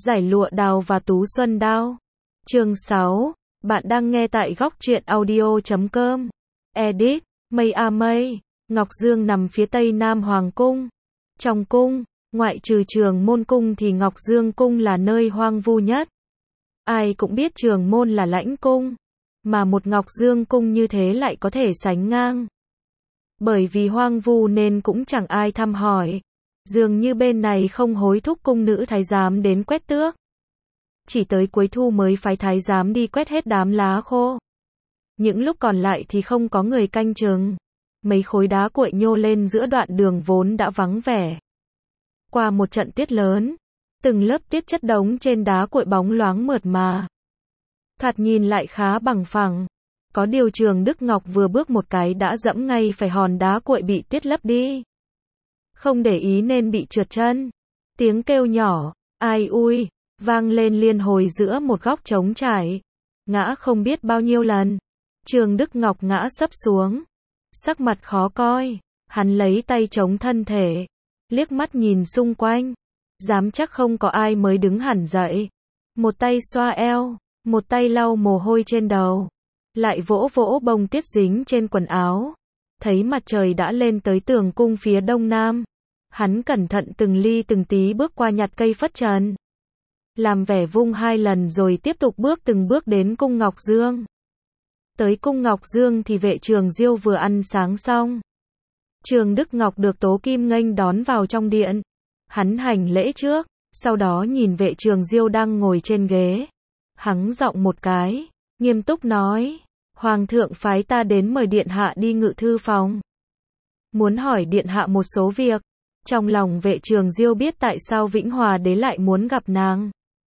Giải lụa đào và tú xuân đao. Chương 6. Bạn đang nghe tại góc truyện audio.com. Edit. Mây a mây. Ngọc Dương nằm phía tây nam hoàng cung. Trong cung, ngoại trừ Trường Môn cung thì Ngọc Dương cung là nơi hoang vu nhất. Ai cũng biết Trường Môn là lãnh cung, mà một Ngọc Dương cung như thế lại có thể sánh ngang. Bởi vì hoang vu nên cũng chẳng ai thăm hỏi. Dường như bên này không hối thúc cung nữ thái giám đến quét tước. Chỉ tới cuối thu mới phái thái giám đi quét hết đám lá khô. Những lúc còn lại thì không có người canh chừng. Mấy khối đá cuội nhô lên giữa đoạn đường vốn đã vắng vẻ. Qua một trận tuyết lớn, từng lớp tiết chất đống trên đá cuội bóng loáng mượt mà. Thoạt nhìn lại khá bằng phẳng. Có điều Trường Đức Ngọc vừa bước một cái đã dẫm ngay phải hòn đá cuội bị tuyết lấp đi. Không để ý nên bị trượt chân. Tiếng kêu nhỏ, ai ui, vang lên liên hồi giữa một góc trống trải. Ngã không biết bao nhiêu lần. Trường Đức Ngọc ngã sấp xuống. Sắc mặt khó coi. Hắn lấy tay chống thân thể. Liếc mắt nhìn xung quanh. Dám chắc không có ai mới đứng hẳn dậy. Một tay xoa eo. Một tay lau mồ hôi trên đầu. Lại vỗ vỗ bông tuyết dính trên quần áo. Thấy mặt trời đã lên tới tường cung phía đông nam. Hắn cẩn thận từng ly từng tí bước qua nhặt cây phất trần. Làm vẻ vung 2 lần rồi tiếp tục bước từng bước đến cung Ngọc Dương. Tới cung Ngọc Dương thì vệ Trường Diêu vừa ăn sáng xong. Trường Đức Ngọc được Tố Kim nghênh đón vào trong điện. Hắn hành lễ trước, sau đó nhìn vệ Trường Diêu đang ngồi trên ghế. Hắng giọng một cái, nghiêm túc nói, Hoàng thượng phái ta đến mời điện hạ đi ngự thư phòng. Muốn hỏi điện hạ một số việc. Trong lòng vệ Trường Diêu biết tại sao Vĩnh Hòa đế lại muốn gặp nàng.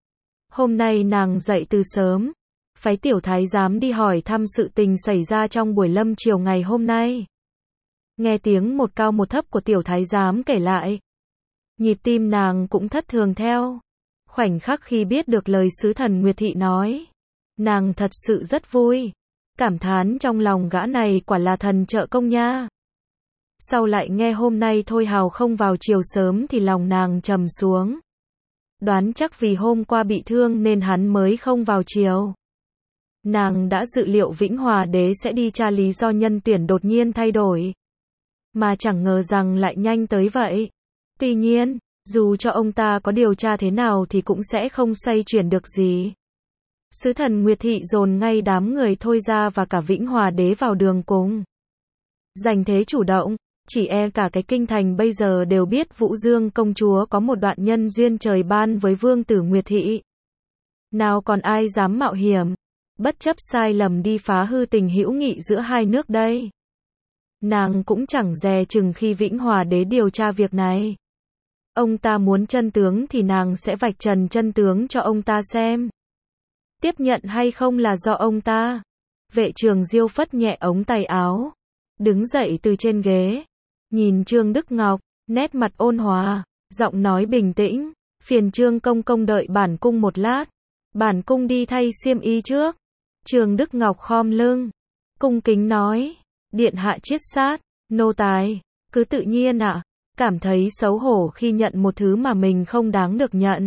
Hôm nay nàng dậy từ sớm, phái tiểu thái giám đi hỏi thăm sự tình xảy ra trong buổi lâm chiều ngày hôm nay. Nghe tiếng một cao một thấp của tiểu thái giám kể lại. Nhịp tim nàng cũng thất thường theo. Khoảnh khắc khi biết được lời sứ thần Nguyệt Thị nói. Nàng thật sự rất vui. Cảm thán trong lòng gã này quả là thần trợ công nha. Sau lại nghe hôm nay Thôi Hào không vào chiều sớm thì lòng nàng trầm xuống. Đoán chắc vì hôm qua bị thương nên hắn mới không vào chiều. Nàng đã dự liệu Vĩnh Hòa đế sẽ đi tra lý do nhân tuyển đột nhiên thay đổi. Mà chẳng ngờ rằng lại nhanh tới vậy. Tuy nhiên, dù cho ông ta có điều tra thế nào thì cũng sẽ không xoay chuyển được gì. Sứ thần Nguyệt Thị dồn ngay đám người Thôi ra và cả Vĩnh Hòa đế vào đường cùng. Giành thế chủ động. Chỉ e cả cái kinh thành bây giờ đều biết Vũ Dương công chúa có một đoạn nhân duyên trời ban với vương tử Nguyệt Thị. Nào còn ai dám mạo hiểm, bất chấp sai lầm đi phá hư tình hữu nghị giữa hai nước đây. Nàng cũng chẳng dè chừng khi Vĩnh Hòa đế điều tra việc này. Ông ta muốn chân tướng thì nàng sẽ vạch trần chân tướng cho ông ta xem. Tiếp nhận hay không là do ông ta. Vệ Trường Diêu phất nhẹ ống tay áo. Đứng dậy từ trên ghế. Nhìn Trương Đức Ngọc, nét mặt ôn hòa, giọng nói bình tĩnh, phiền Trương công công đợi bản cung một lát. Bản cung đi thay xiêm y trước. Trương Đức Ngọc khom lưng, cung kính nói, điện hạ chiết sát, nô tài, cứ tự nhiên ạ. Cảm thấy xấu hổ khi nhận một thứ mà mình không đáng được nhận.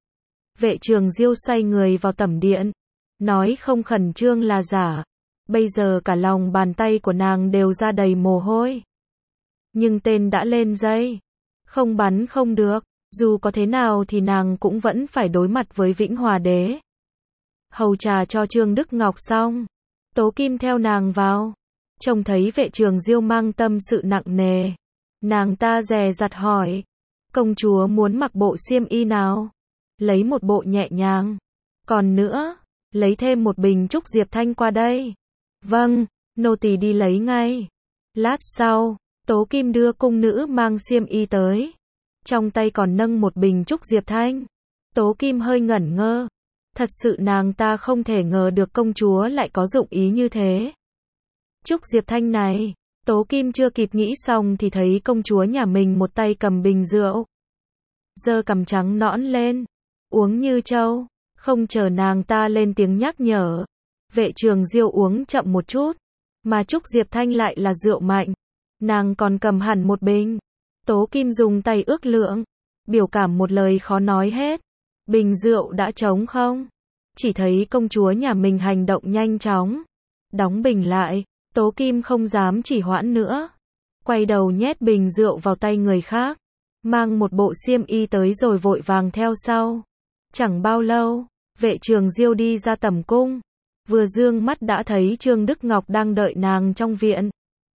Vệ Trường Diêu xoay người vào tẩm điện, nói không khẩn trương là giả. Bây giờ cả lòng bàn tay của nàng đều ra đầy mồ hôi. Nhưng tên đã lên dây. Không bắn không được. Dù có thế nào thì nàng cũng vẫn phải đối mặt với Vĩnh Hòa đế. Hầu trà cho Trương Đức Ngọc xong. Tố Kim theo nàng vào. Trông thấy vệ Trường Diêu mang tâm sự nặng nề. Nàng ta dè dặt hỏi. Công chúa muốn mặc bộ xiêm y nào? Lấy một bộ nhẹ nhàng. Còn nữa, lấy thêm một bình trúc diệp thanh qua đây. Vâng, nô tỳ đi lấy ngay. Lát sau, Tố Kim đưa cung nữ mang xiêm y tới. Trong tay còn nâng một bình trúc diệp thanh. Tố Kim hơi ngẩn ngơ. Thật sự nàng ta không thể ngờ được công chúa lại có dụng ý như thế. Trúc diệp thanh này, Tố Kim chưa kịp nghĩ xong thì thấy công chúa nhà mình một tay cầm bình rượu. Giơ cằm trắng nõn lên. Uống như trâu. Không chờ nàng ta lên tiếng nhắc nhở. Vệ Trường Diêu uống chậm một chút. Mà Trúc Diệp Thanh lại là rượu mạnh. Nàng còn cầm hẳn một bình. Tố Kim dùng tay ước lượng. Biểu cảm một lời khó nói hết. Bình rượu đã trống không? Chỉ thấy công chúa nhà mình hành động nhanh chóng. Đóng bình lại, Tố Kim không dám chỉ hoãn nữa. Quay đầu nhét bình rượu vào tay người khác. Mang một bộ xiêm y tới rồi vội vàng theo sau. Chẳng bao lâu, vệ Trường Diêu đi ra tẩm cung. Vừa dương mắt đã thấy Trương Đức Ngọc đang đợi nàng trong viện.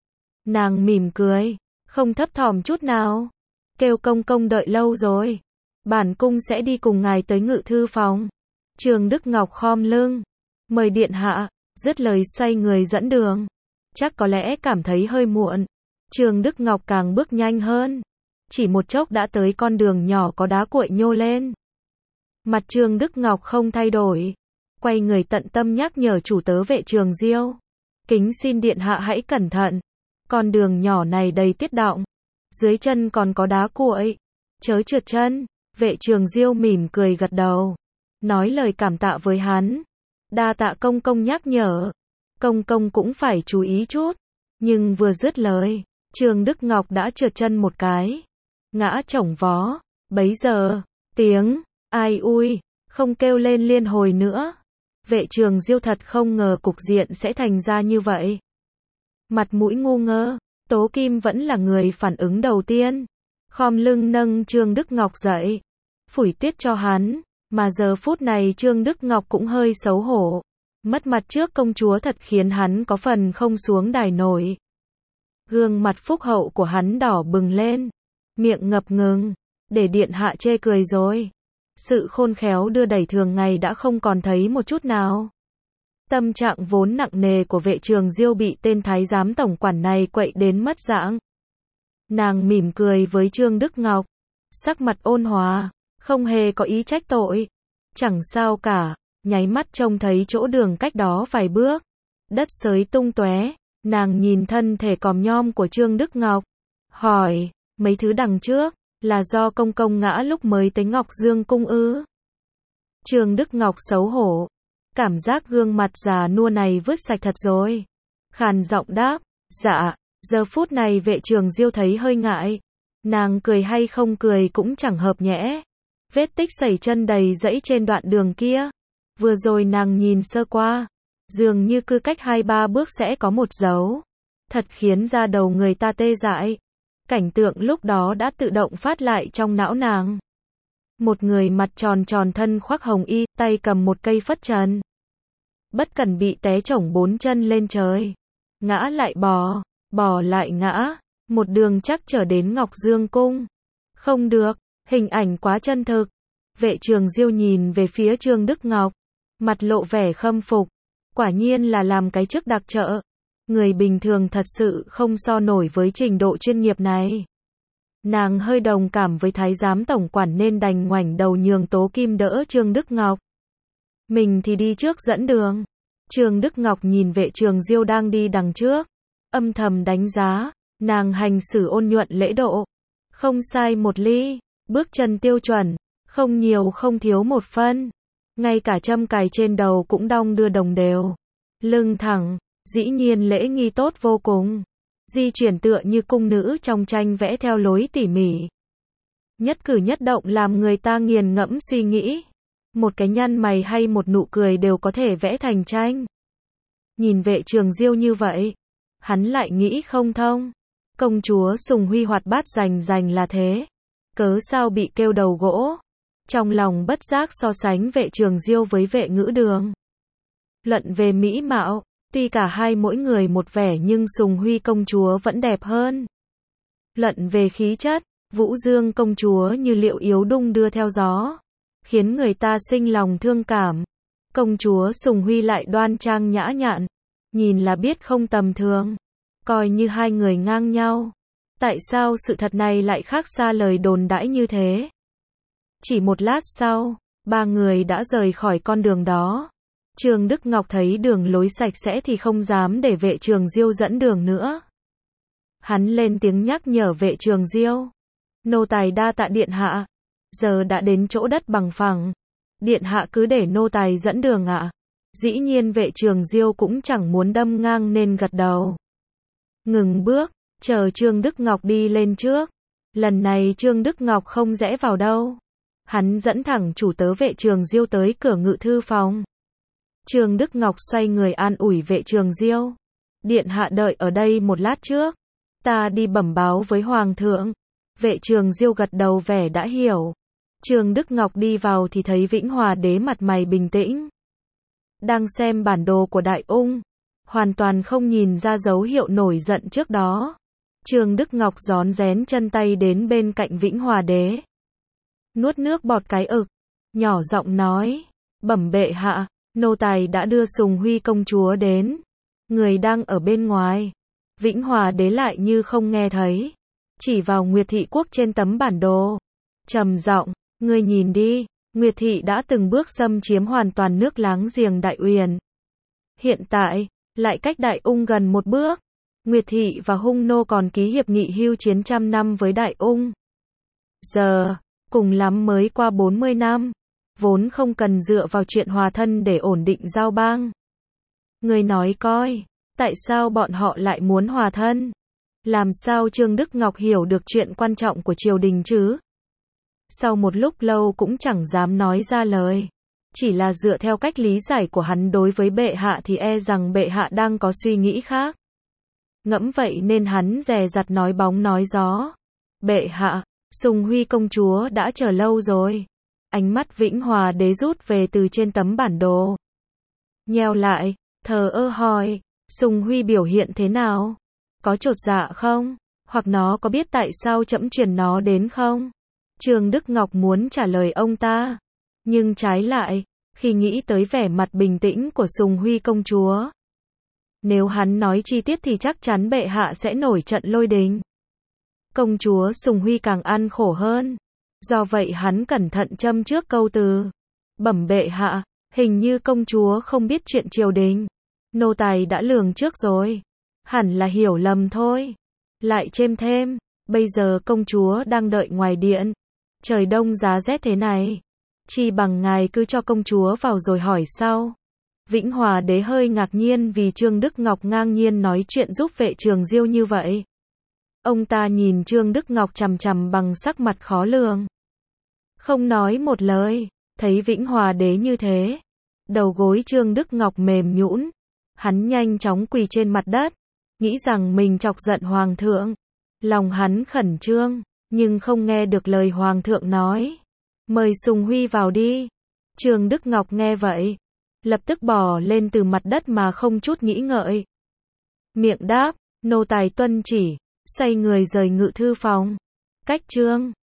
Nàng mỉm cười, không thấp thỏm chút nào. Kêu công công đợi lâu rồi. Bản cung sẽ đi cùng ngài tới ngự thư phòng. Trương Đức Ngọc khom lưng. Mời điện hạ, dứt lời xoay người dẫn đường. Chắc có lẽ cảm thấy hơi muộn. Trương Đức Ngọc càng bước nhanh hơn. Chỉ một chốc đã tới con đường nhỏ có đá cuội nhô lên. Mặt Trương Đức Ngọc không thay đổi. Quay người tận tâm nhắc nhở chủ tớ vệ Trường Diêu. Kính xin điện hạ hãy cẩn thận. Con đường nhỏ này đầy tiết động. Dưới chân còn có đá cuội. Chớ trượt chân. Vệ Trường Diêu mỉm cười gật đầu. Nói lời cảm tạ với hắn. Đa tạ công công nhắc nhở. Công công cũng phải chú ý chút. Nhưng vừa dứt lời, Trương Đức Ngọc đã trượt chân một cái. Ngã chổng vó. Bấy giờ, tiếng, ai ui, không kêu lên liên hồi nữa. Vệ Trường Diêu thật không ngờ cục diện sẽ thành ra như vậy. Mặt mũi ngu ngơ, Tố Kim vẫn là người phản ứng đầu tiên. Khom lưng nâng Trương Đức Ngọc dậy. Phủi tiết cho hắn. Mà giờ phút này Trương Đức Ngọc cũng hơi xấu hổ. Mất mặt trước công chúa thật khiến hắn có phần không xuống đài nổi. Gương mặt phúc hậu của hắn đỏ bừng lên. Miệng ngập ngừng. Để điện hạ chê cười rồi. Sự khôn khéo đưa đẩy thường ngày đã không còn thấy một chút nào. Tâm trạng vốn nặng nề của vệ Trường Diêu bị tên thái giám tổng quản này quậy đến mất dạng. Nàng mỉm cười với Trương Đức Ngọc. Sắc mặt ôn hòa. Không hề có ý trách tội. Chẳng sao cả. Nháy mắt trông thấy chỗ đường cách đó vài bước. Đất xới tung tóe. Nàng nhìn thân thể còm nhom của Trương Đức Ngọc. Hỏi, mấy thứ đằng trước, là do công công ngã lúc mới tới Ngọc Dương cung ư? Trương Đức Ngọc xấu hổ. Cảm giác gương mặt già nua này vứt sạch thật rồi. Khàn giọng đáp, dạ. Giờ phút này vệ Trường Diêu thấy hơi ngại. Nàng cười hay không cười cũng chẳng hợp nhẽ. Vết tích sẩy chân đầy dẫy trên đoạn đường kia. Vừa rồi nàng nhìn sơ qua. Dường như cứ cách 2-3 bước sẽ có một dấu. Thật khiến da đầu người ta tê dại. Cảnh tượng lúc đó đã tự động phát lại trong não nàng. Một người mặt tròn tròn thân khoác hồng y, tay cầm một cây phất trần. Bất cần bị té chổng 4 chân lên trời. Ngã lại bò, bò lại ngã. Một đường chắc trở đến Ngọc Dương cung. Không được, hình ảnh quá chân thực. Vệ Trường Diêu nhìn về phía Trương Đức Ngọc. Mặt lộ vẻ khâm phục. Quả nhiên là làm cái chức đặc trợ. Người bình thường thật sự không so nổi với trình độ chuyên nghiệp này. Nàng hơi đồng cảm với thái giám tổng quản nên đành ngoảnh đầu nhường Tố Kim đỡ Trương Đức Ngọc. Mình thì đi trước dẫn đường. Trương Đức Ngọc nhìn vệ Trường Diêu đang đi đằng trước. Âm thầm đánh giá. Nàng hành xử ôn nhuận lễ độ. Không sai một ly. Bước chân tiêu chuẩn. Không nhiều không thiếu một phân. Ngay cả châm cài trên đầu cũng đong đưa đồng đều. Lưng thẳng. Dĩ nhiên lễ nghi tốt vô cùng. Di chuyển tựa như cung nữ trong tranh vẽ theo lối tỉ mỉ. Nhất cử nhất động làm người ta nghiền ngẫm suy nghĩ. Một cái nhăn mày hay một nụ cười đều có thể vẽ thành tranh. Nhìn vệ Trường Diêu như vậy, hắn lại nghĩ không thông. Công chúa Sùng Huy hoạt bát rành rành là thế. Cớ sao bị kêu đầu gỗ? Trong lòng bất giác so sánh vệ Trường Diêu với vệ Ngữ Đường. Luận về mỹ mạo. Tuy cả hai mỗi người một vẻ nhưng Sùng Huy công chúa vẫn đẹp hơn. Luận về khí chất, Vũ Dương công chúa như liệu yếu đung đưa theo gió, khiến người ta sinh lòng thương cảm. Công chúa Sùng Huy lại đoan trang nhã nhặn, nhìn là biết không tầm thường, coi như hai người ngang nhau. Tại sao sự thật này lại khác xa lời đồn đãi như thế? Chỉ một lát sau, ba người đã rời khỏi con đường đó. Trương Đức Ngọc thấy đường lối sạch sẽ thì không dám để vệ Trường Diêu dẫn đường nữa. Hắn lên tiếng nhắc nhở vệ Trường Diêu. Nô tài đa tạ điện hạ. Giờ đã đến chỗ đất bằng phẳng. Điện hạ cứ để nô tài dẫn đường ạ. Dĩ nhiên vệ Trường Diêu cũng chẳng muốn đâm ngang nên gật đầu. Ngừng bước, chờ Trương Đức Ngọc đi lên trước. Lần này Trương Đức Ngọc không rẽ vào đâu. Hắn dẫn thẳng chủ tớ Vệ Trường Diêu tới cửa ngự thư phòng. Trương Đức Ngọc xoay người an ủi Vệ Trường Diêu. Điện hạ đợi ở đây một lát trước. Ta đi bẩm báo với Hoàng thượng. Vệ Trường Diêu gật đầu vẻ đã hiểu. Trương Đức Ngọc đi vào thì thấy Vĩnh Hòa đế mặt mày bình tĩnh. Đang xem bản đồ của Đại Ung. Hoàn toàn không nhìn ra dấu hiệu nổi giận trước đó. Trương Đức Ngọc rón rén chân tay đến bên cạnh Vĩnh Hòa đế. Nuốt nước bọt cái ực. Nhỏ giọng nói. Bẩm bệ hạ, nô tài đã đưa Sùng Huy công chúa đến. Người đang ở bên ngoài. Vĩnh Hòa đế lại như không nghe thấy. Chỉ vào Nguyệt Thị quốc trên tấm bản đồ. Trầm giọng, ngươi nhìn đi. Nguyệt Thị đã từng bước xâm chiếm hoàn toàn nước láng giềng Đại Uyển. Hiện tại, lại cách Đại Ung gần một bước. Nguyệt Thị và Hung nô còn ký hiệp nghị hưu chiến 100 năm với Đại Ung. Giờ, cùng lắm mới qua 40 năm. Vốn không cần dựa vào chuyện hòa thân để ổn định giao bang. Người nói coi, tại sao bọn họ lại muốn hòa thân? Làm sao Trương Đức Ngọc hiểu được chuyện quan trọng của triều đình chứ? Sau một lúc lâu cũng chẳng dám nói ra lời. Chỉ là dựa theo cách lý giải của hắn đối với bệ hạ thì e rằng bệ hạ đang có suy nghĩ khác. Ngẫm vậy nên hắn dè dặt nói bóng nói gió. Bệ hạ, Sùng Huy công chúa đã chờ lâu rồi. Ánh mắt Vĩnh Hòa đế rút về từ trên tấm bản đồ. Nheo lại, thờ ơ hỏi, Sùng Huy biểu hiện thế nào? Có chột dạ không? Hoặc nó có biết tại sao trẫm truyền nó đến không? Trương Đức Ngọc muốn trả lời ông ta. Nhưng trái lại, khi nghĩ tới vẻ mặt bình tĩnh của Sùng Huy công chúa. Nếu hắn nói chi tiết thì chắc chắn bệ hạ sẽ nổi trận lôi đình. Công chúa Sùng Huy càng ăn khổ hơn. Do vậy hắn cẩn thận châm trước câu từ. Bẩm bệ hạ, hình như công chúa không biết chuyện triều đình. Nô tài đã lường trước rồi. Hẳn là hiểu lầm thôi. Lại chêm thêm, bây giờ công chúa đang đợi ngoài điện. Trời đông giá rét thế này. Chi bằng ngài cứ cho công chúa vào rồi hỏi sau. Vĩnh Hòa đế hơi ngạc nhiên vì Trương Đức Ngọc ngang nhiên nói chuyện giúp Vệ Trường Diêu như vậy. Ông ta nhìn Trương Đức Ngọc chằm chằm bằng sắc mặt khó lường. Không nói một lời, thấy Vĩnh Hòa đế như thế. Đầu gối Trương Đức Ngọc mềm nhũn. Hắn nhanh chóng quỳ trên mặt đất. Nghĩ rằng mình chọc giận Hoàng thượng. Lòng hắn khẩn trương, nhưng không nghe được lời Hoàng thượng nói. Mời Sùng Huy vào đi. Trương Đức Ngọc nghe vậy. Lập tức bò lên từ mặt đất mà không chút nghĩ ngợi. Miệng đáp, nô tài tuân chỉ, xoay người rời ngự thư phòng. Cách Trương